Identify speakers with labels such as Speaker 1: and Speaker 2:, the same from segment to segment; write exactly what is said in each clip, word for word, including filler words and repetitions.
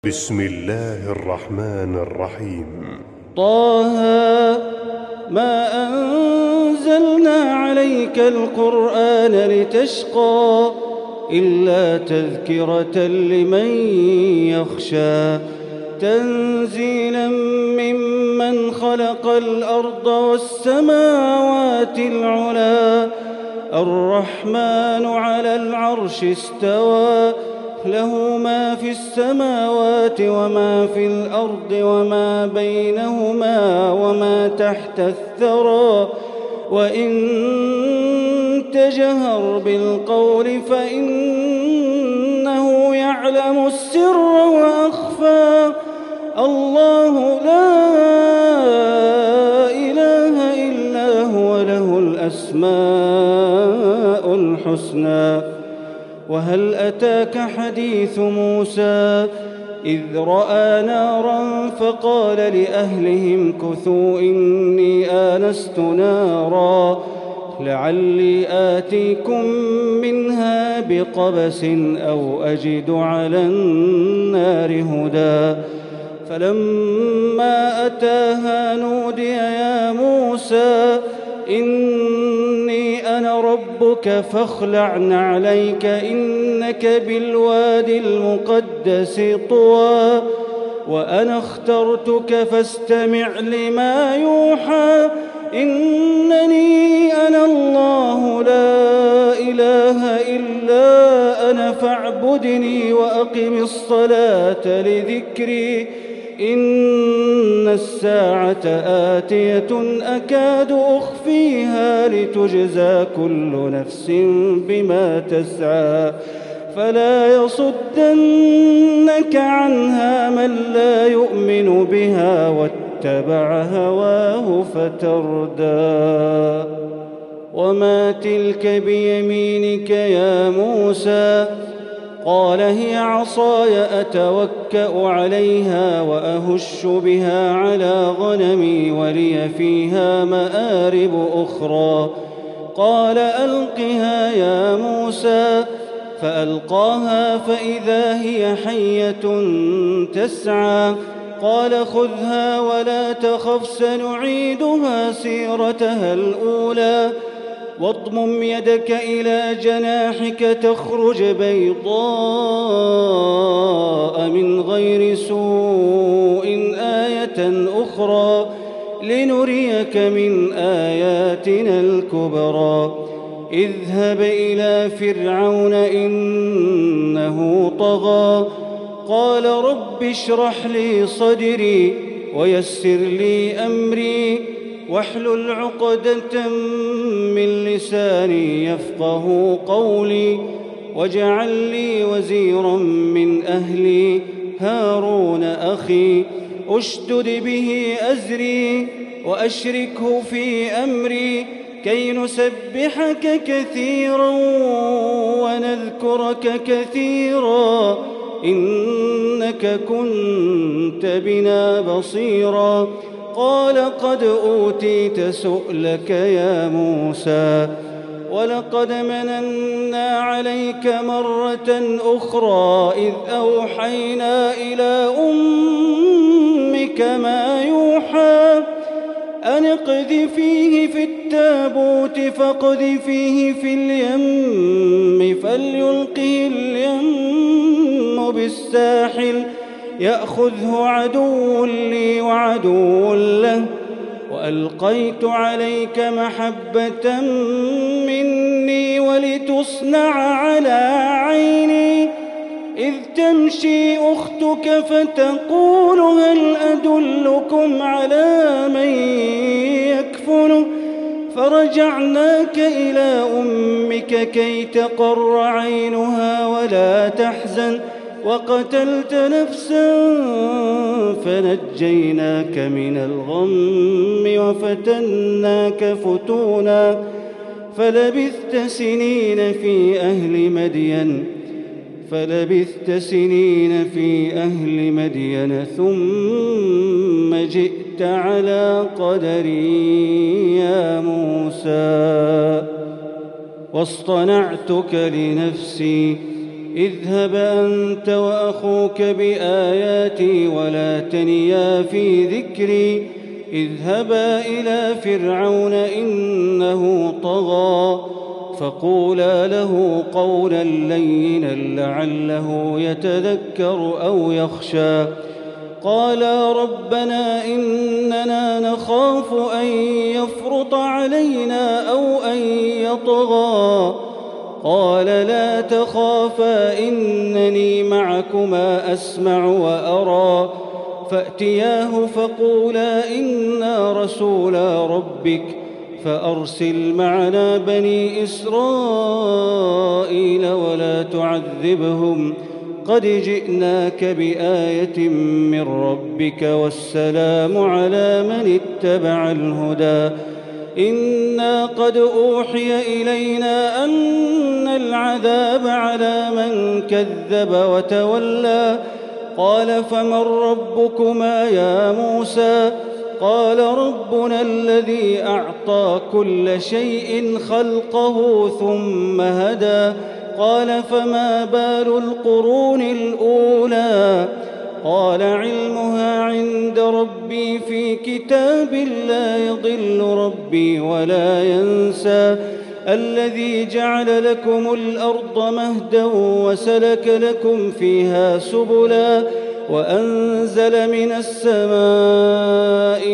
Speaker 1: بسم الله الرحمن الرحيم.
Speaker 2: طه ما أنزلنا عليك القرآن لتشقى إلا تذكرة لمن يخشى تنزيلا ممن خلق الأرض والسماوات العلى الرحمن على العرش استوى له ما في السماوات وما في الأرض وما بينهما وما تحت الثرى وإن تجهر بالقول فإنه يعلم السر وأخفى الله لا إله إلا هو له الأسماء الحسنى. وهل أتاك حديث موسى إذ رأى نارا فقال لأهلهم كثوا إني آنست نارا لعلي آتيكم منها بقبس أو أجد على النار هدى فلما أتاها نودي يا موسى إني أنا ربك فاخلع نعليك إنك بالوادي المقدس طوى وأنا اخترتك فاستمع لما يوحى إنني أنا الله لا إله إلا أنا فاعبدني وأقم الصلاة لذكري إن الساعة آتية أكاد أخفيها لتجزى كل نفس بما تسعى فلا يصدنك عنها من لا يؤمن بها واتبع هواه فتردى. وما تلك بيمينك يا موسى قال هي عصاي أتوكأ عليها وأهش بها على غنمي ولي فيها مآرب أخرى قال ألقها يا موسى فألقاها فإذا هي حية تسعى قال خذها ولا تخف سنعيدها سيرتها الأولى واضمم يدك إلى جناحك تخرج بيضاء من غير سوء آية أخرى لنريك من آياتنا الكبرى اذهب إلى فرعون إنه طغى قال رب اشرح لي صدري ويسر لي أمري واحلل عقدة من لساني يفقه قولي واجعل لي وزيرا من أهلي هارون أخي أشدد به أزري وأشركه في أمري كي نسبحك كثيرا ونذكرك كثيرا إنك كنت بنا بصيرا قال قد أوتيت سؤلك يا موسى ولقد مننا عليك مرة أخرى إذ أوحينا إلى أمك ما يوحى أن اقذفيه في التابوت فاقذفيه في اليم فليلقه اليم بالساحل يأخذه عدو لي وعدو له وألقيت عليك محبة مني ولتصنع على عيني إذ تمشي أختك فتقول هل أدلكم على من يكفله فرجعناك إلى أمك كي تقر عينها ولا تحزن وقتلت نفسا فنجيناك من الغم وفتناك فتونا فلبثت سنين في أهل مدين فلبثت سنين في أهل مدين ثم جئت على قدري يا موسى واصطنعتك لنفسي اذهب أنت وأخوك بآياتي ولا تنيا في ذكري اذهبا إلى فرعون إنه طغى فقولا له قولا لينا لعله يتذكر أو يخشى قالا ربنا إننا نخاف أن يفرط علينا أو أن يطغى قال لا تخافا إنني معكما أسمع وأرى فأتياه فقولا إنا رسولا ربك فأرسل معنا بني إسرائيل ولا تعذبهم قد جئناك بآية من ربك والسلام على من اتبع الهدى إنا قد أوحي إلينا أن العذاب على من كذب وتولى قال فمن ربكما يا موسى قال ربنا الذي أعطى كل شيء خلقه ثم هدى قال فما بال القرون الأولى قال علمها عند ربي في كتاب لا يضل ربي ولا ينسى الذي جعل لكم الأرض مهدا وسلك لكم فيها سبلا وأنزل من السماء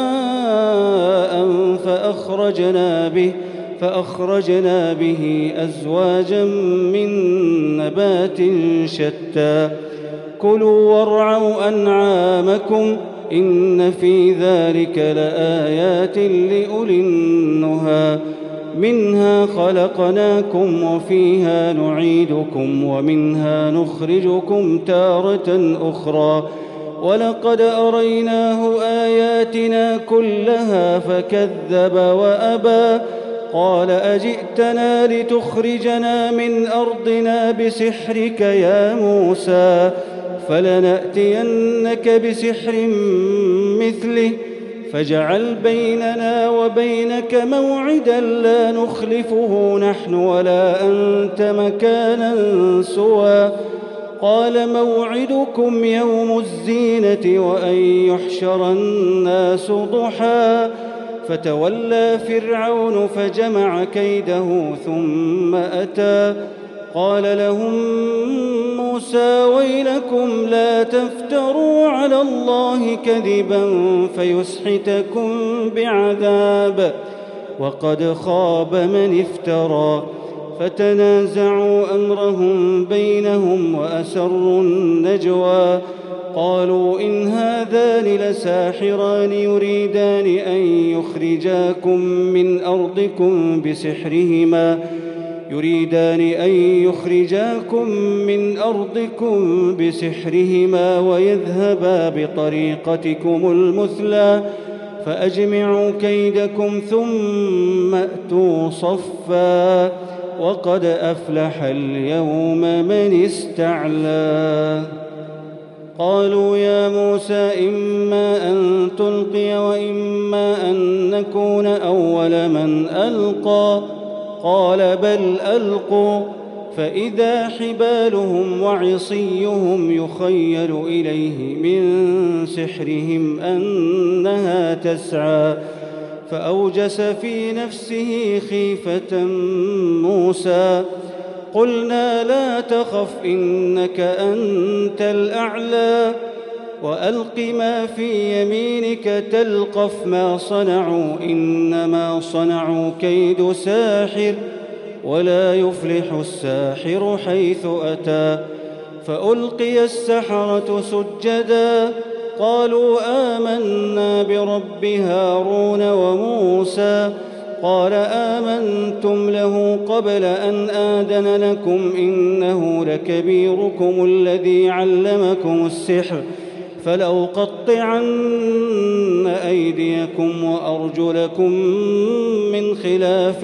Speaker 2: ماء فأخرجنا به فأخرجنا به أزواجا من نبات شتى كلوا وارعوا أنعامكم إن في ذلك لآيات لأولي النهى منها خلقناكم وفيها نعيدكم ومنها نخرجكم تارة أخرى ولقد أريناه آياتنا كلها فكذب وأبى قال أجئتنا لتخرجنا من أرضنا بسحرك يا موسى فلنأتينك بسحر مثله فاجعل بيننا وبينك موعدا لا نخلفه نحن ولا أنت مكانا سوى قال موعدكم يوم الزينة وأن يحشر الناس ضحى فتولى فرعون فجمع كيده ثم أتى قال لهم موسى ويلكم لا تفتروا على الله كذبا فيسحتكم بعذاب وقد خاب من افترى فتنازعوا أمرهم بينهم وأسروا النجوى قالوا إن هذان لساحران يريدان أن يخرجاكم من أرضكم بسحرهما يريدان أن يخرجاكم من أرضكم بسحرهما ويذهبا بطريقتكم المثلى فأجمعوا كيدكم ثم أتوا صفا وقد أفلح اليوم من استعلى قالوا يا موسى إما أن تلقي وإما أن نكون أول من ألقى قال بل ألقوا فإذا حبالهم وعصيهم يخيل إليه من سحرهم أنها تسعى فأوجس في نفسه خيفة موسى قلنا لا تخف إنك أنت الأعلى وألق ما في يمينك تلقف ما صنعوا إنما صنعوا كيد ساحر ولا يفلح الساحر حيث أتى فألقي السحرة سجدا قالوا آمنا برب هارون وموسى قال آمنتم له قبل أن آذن لكم إنه لكبيركم الذي علمكم السحر فلأقطعن أيديكم وأرجلكم من خلاف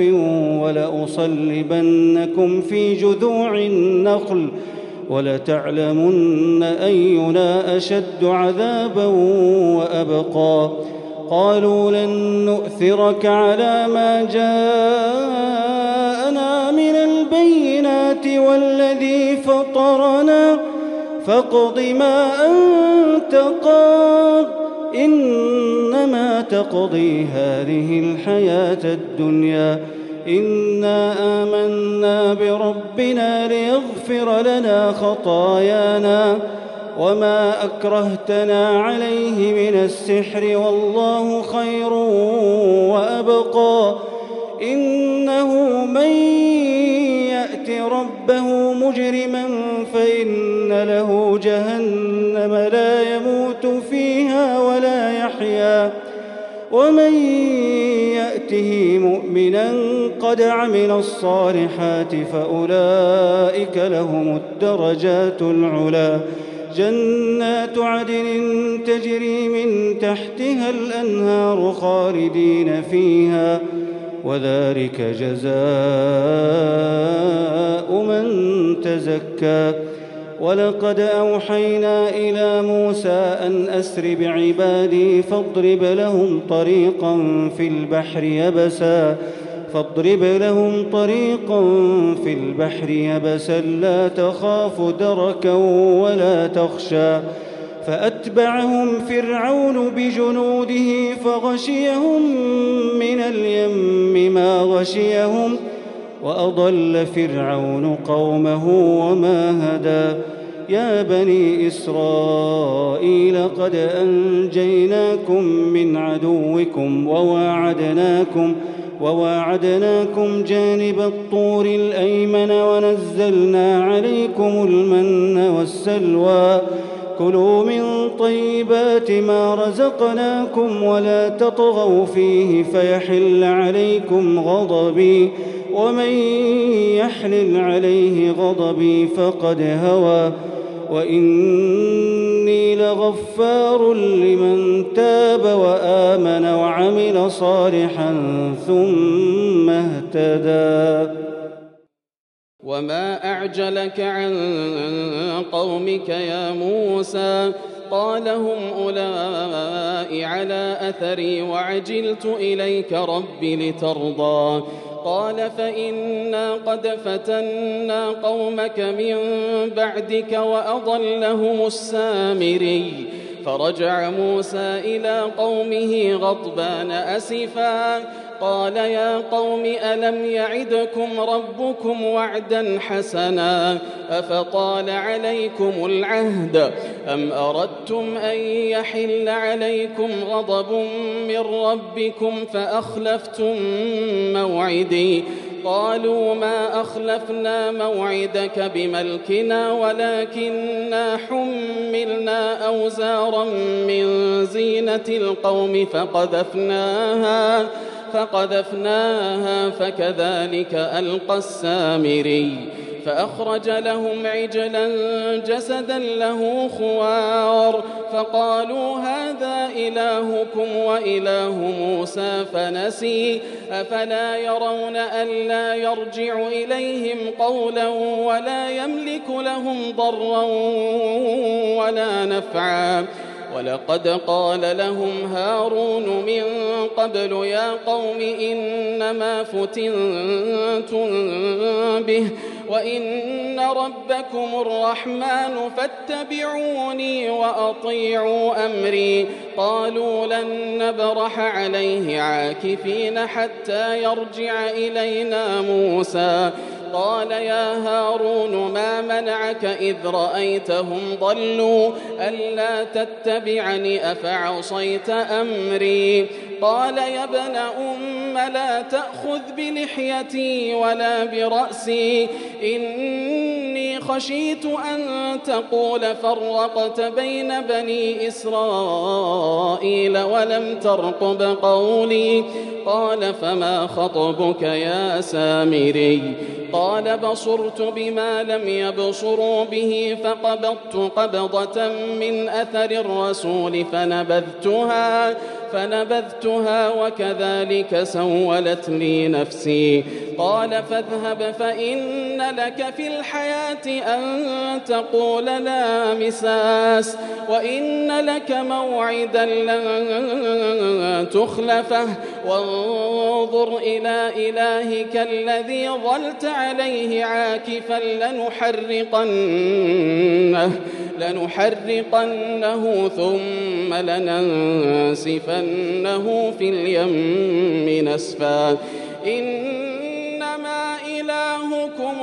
Speaker 2: ولأصلبنكم في جذوع النخل ولتعلمن أينا أشد عذابا وأبقى قالوا لن نؤثرك على ما جاءنا من البينات بالبينات والذي فطرنا فاقض ما أنت قاض إنما تقضي هذه الحياة الدنيا إنا آمنا بربنا ليغفر لنا خطايانا وما أكرهتنا عليه من السحر والله خير وأبقى إنه من يأت ربه مجرما فإن له جهنم لا يموت فيها ولا يحيا ومن يأته مؤمنا قد عمل الصالحات فأولئك لهم الدرجات العلى جنات عدن تجري من تحتها الأنهار خالدين فيها وذلك جزاء من تزكى ولقد أوحينا إلى موسى أن أسر بعبادي فاضرب لهم طريقا في البحر يبسا فاضرب لهم طريقا في البحر يبسا لا تخاف دركا ولا تخشى فأتبعهم فرعون بجنوده فغشيهم من اليم ما غشيهم وأضل فرعون قومه وما هدى يا بني إسرائيل قد أنجيناكم من عدوكم وواعدناكم وواعدناكم جانب الطور الأيمن ونزلنا عليكم المن والسلوى كلوا من طيبات ما رزقناكم ولا تطغوا فيه فيحل عليكم غضبي ومن يحلل عليه غضبي فقد هوى وإني لغفار لمن تاب وآمن وعمل صالحا ثم اهتدى
Speaker 3: وما أعجلك عن قومك يا موسى قال هم أولئك على أثري وعجلت إليك رب لترضى قال فإنا قد فتنا قومك من بعدك وأضلهم السامري فرجع موسى إلى قومه غضبان أسفا قال يا قوم ألم يعدكم ربكم وعدا حسنا أفطال عليكم العهد أم أردتم أن يحل عليكم غضب من ربكم فأخلفتم موعدي قالوا ما أخلفنا موعدك بملكنا ولكننا حملنا أوزارا من زينة القوم فقذفناها فقذفناها فكذلك ألقى السامري فأخرج لهم عجلا جسدا له خوار فقالوا هذا إلهكم وإله موسى فنسي أفلا يرون ألا يرجع إليهم قولا ولا يملك لهم ضرا ولا نفعا ولقد قال لهم هارون من قبل يا قوم إنما فتنتم به وإن ربكم الرحمن فاتبعوني وأطيعوا أمري قالوا لن نبرح عليه عاكفين حتى يرجع إلينا موسى قال يا هارون ما منعك إذ رأيتهم ضلوا ألا تتبعني أفعصيت أمري قال يا ابن أم لا تأخذ بلحيتي ولا برأسي إني خشيت أن تقول فرقت بين بني إسرائيل ولم ترقب قولي قال فما خطبك يا سامري قال بصرت بما لم يبصروا به فقبضت قبضة من أثر الرسول فنبذتها فنبذتها وكذلك سولت لي نفسي قال فاذهب فإن لك في الحياة أن تقول لا مساس وإن لك موعدا لن تخلفه وانظر إلى إلهك الذي ظلت عليه عاكفا لنحرقنه لنحرقنه ثم لننسفنه في اليم نسفا إنما إلهكم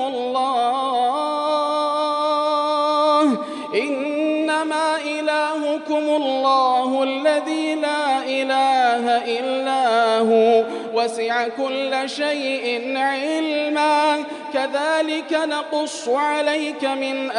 Speaker 3: الله إنما إلهكم الله الذي لا إله إلا هو وسع كل شيء علما كذلك نقص عليك من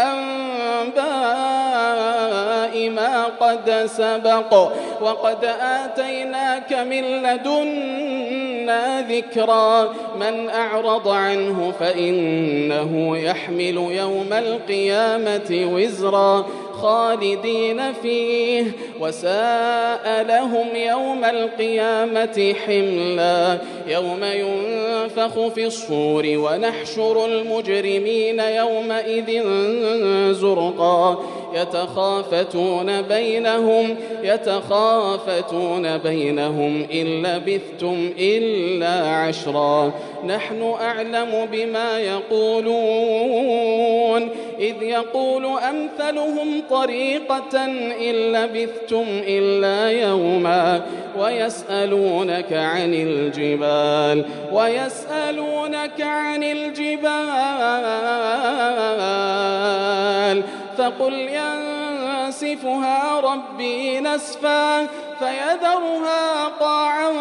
Speaker 3: أنباء ما قد سبق وقد آتيناك من لدنا ذكرا من أعرض عنه فإنه يحمل يوم القيامة وزرا خالدين فيه وساء لهم يوم القيامة حملا يوم ينفخ في الصور ونحشر المجرمين يومئذ زرقا يتخافتون بينهم يتخافتون بينهم إن لبثتم إلا عشرا نحن أعلم بما يقولون إذ يقول أمثلهم طريقة إن لبثتم إلا يوما ويسألونك عن الجبال ويسألونك عن الجبال فقل ينسفها ربي نسفا فيذرها قاعا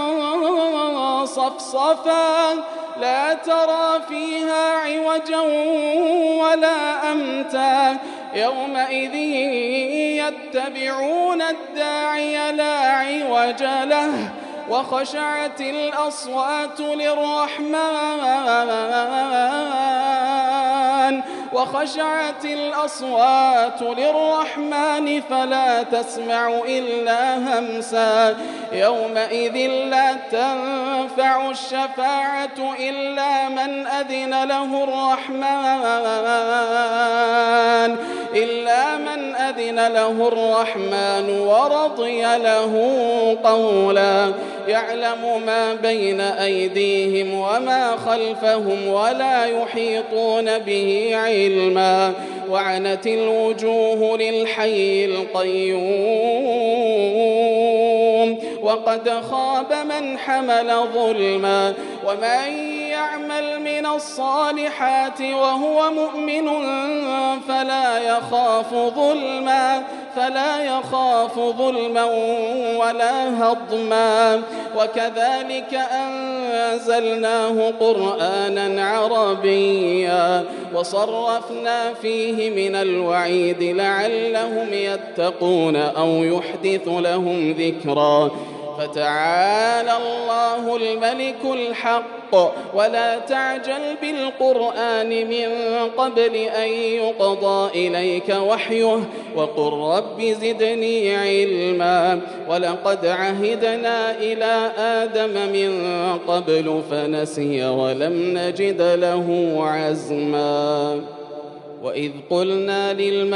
Speaker 3: صفصفا لا ترى فيها عوجا ولا أمتا يومئذ يتبعون الداعي لا عوج له وخشعت الأصوات للرحمن وخشعت الأصوات للرحمن فلا تسمع إلا همسا يومئذ لا تنفع الشفاعة إلا من أذن له الرحمن إلا من أذن له الرحمن ورضي له قولا يعلم ما بين أيديهم وما خلفهم ولا يحيطون به علما وعنت الوجوه للحي القيوم وقد خاب من حمل ظلما ومن يعمل من الصالحات وهو مؤمن فلا يخاف ظلما فلا يخاف ظلما ولا هضما وكذلك أنزلناه قرآنا عربيا وصرفنا فيه من الوعيد لعلهم يتقون أو يحدث لهم ذكرا فتعالى الله الملك الحق ولا تعجل بالقرآن من قبل أن يقضى إليك وحيه وقل رب زدني علما ولقد عهدنا إلى آدم من قبل فنسي ولم نجد له عزما وإذ قلنا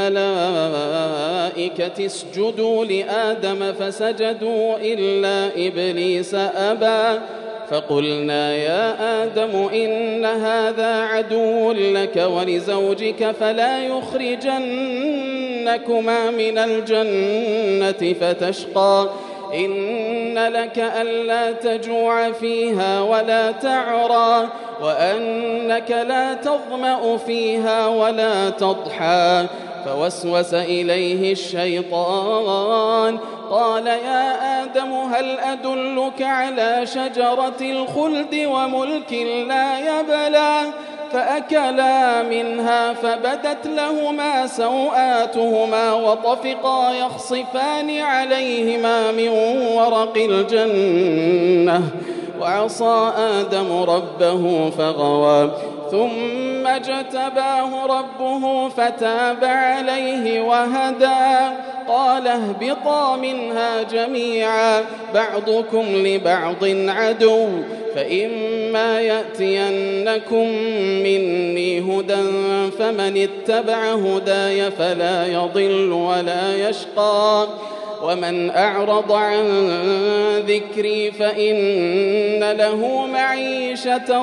Speaker 3: للملائكة اسجدوا لآدم فسجدوا إلا إبليس أبى فقلنا يا آدم إن هذا عدو لك ولزوجك فلا يخرجنكما من الجنة فتشقى إن لك ألا تجوع فيها ولا تعرى وأنك لا تظمأ فيها ولا تضحى فوسوس إليه الشيطان قال يا آدم هل أدلك على شجرة الخلد وملك لا يبلى فأكلا منها فبدت لهما سوآتهما وطفقا يخصفان عليهما من ورق الجنة وعصى آدم ربه فغوى ثم اجتباه ربه فتاب عليه وهدى قال اهبطا منها جميعا بعضكم لبعض عدو فإما يأتينكم مني هدى فمن اتبع هداي فلا يضل ولا يشقى ومن أعرض عن ذكري فإن له معيشة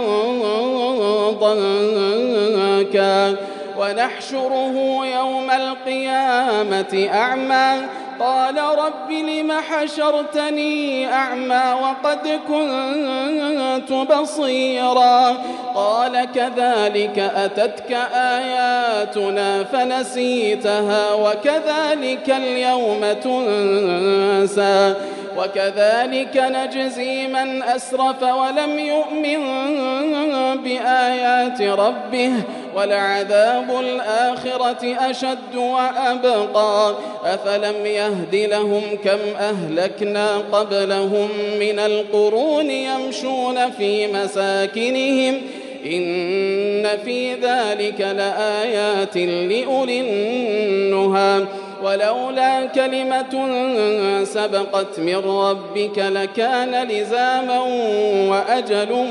Speaker 3: ضنكا ونحشره يوم القيامة أعمى قال رب لم حشرتني أعمى وقد كنت بصيرا قال كذلك أتتك آياتنا فنسيتها وكذلك اليوم تنسى وكذلك نجزي من أسرف ولم يؤمن بآيات ربه ولعذاب الآخرة أشد وأبقى أفلم يهد لهم كم أهلكنا قبلهم من القرون يمشون في مساكنهم إن في ذلك لآيات لأولي النهى ولولا كلمة سبقت من ربك لكان لزاما وأجل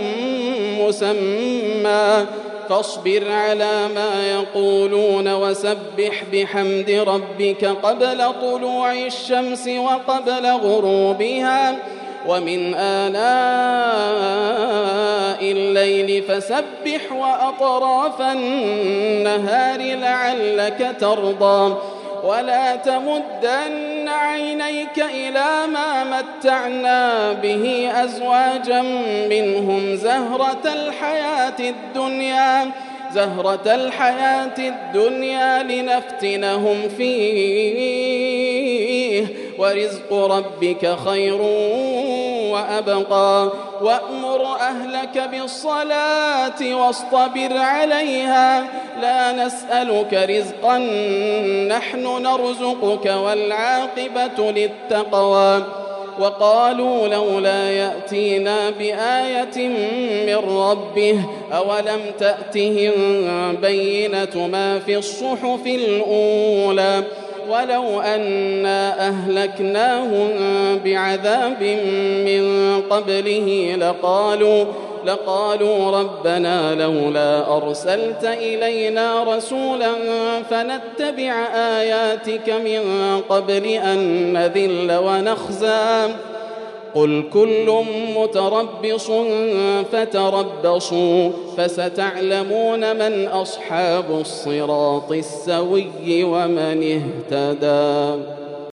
Speaker 3: مسمى فاصبر على ما يقولون وسبح بحمد ربك قبل طلوع الشمس وقبل غروبها ومن آناء الليل فسبح وأطراف النهار لعلك ترضى ولا تمدن عينيك إلى ما متعنا به أزواجا منهم زهرة الحياة الدنيا زهرة الحياة الدنيا لنفتنهم فيه ورزق ربك خير وأبقى وأمر أهلك بالصلاة واصطبر عليها لا نسألك رزقا نحن نرزقك والعاقبة للتقوى وقالوا لولا يأتينا بآية من ربه أولم تأتهم بينة ما في الصحف الأولى ولو أنا أهلكناهم بعذاب من قبله لقالوا لقالوا ربنا لولا أرسلت إلينا رسولا فنتبع آياتك من قبل أن نذل ونخزى قل كل متربص فتربصوا فستعلمون من أصحاب الصراط السوي ومن اهتدى.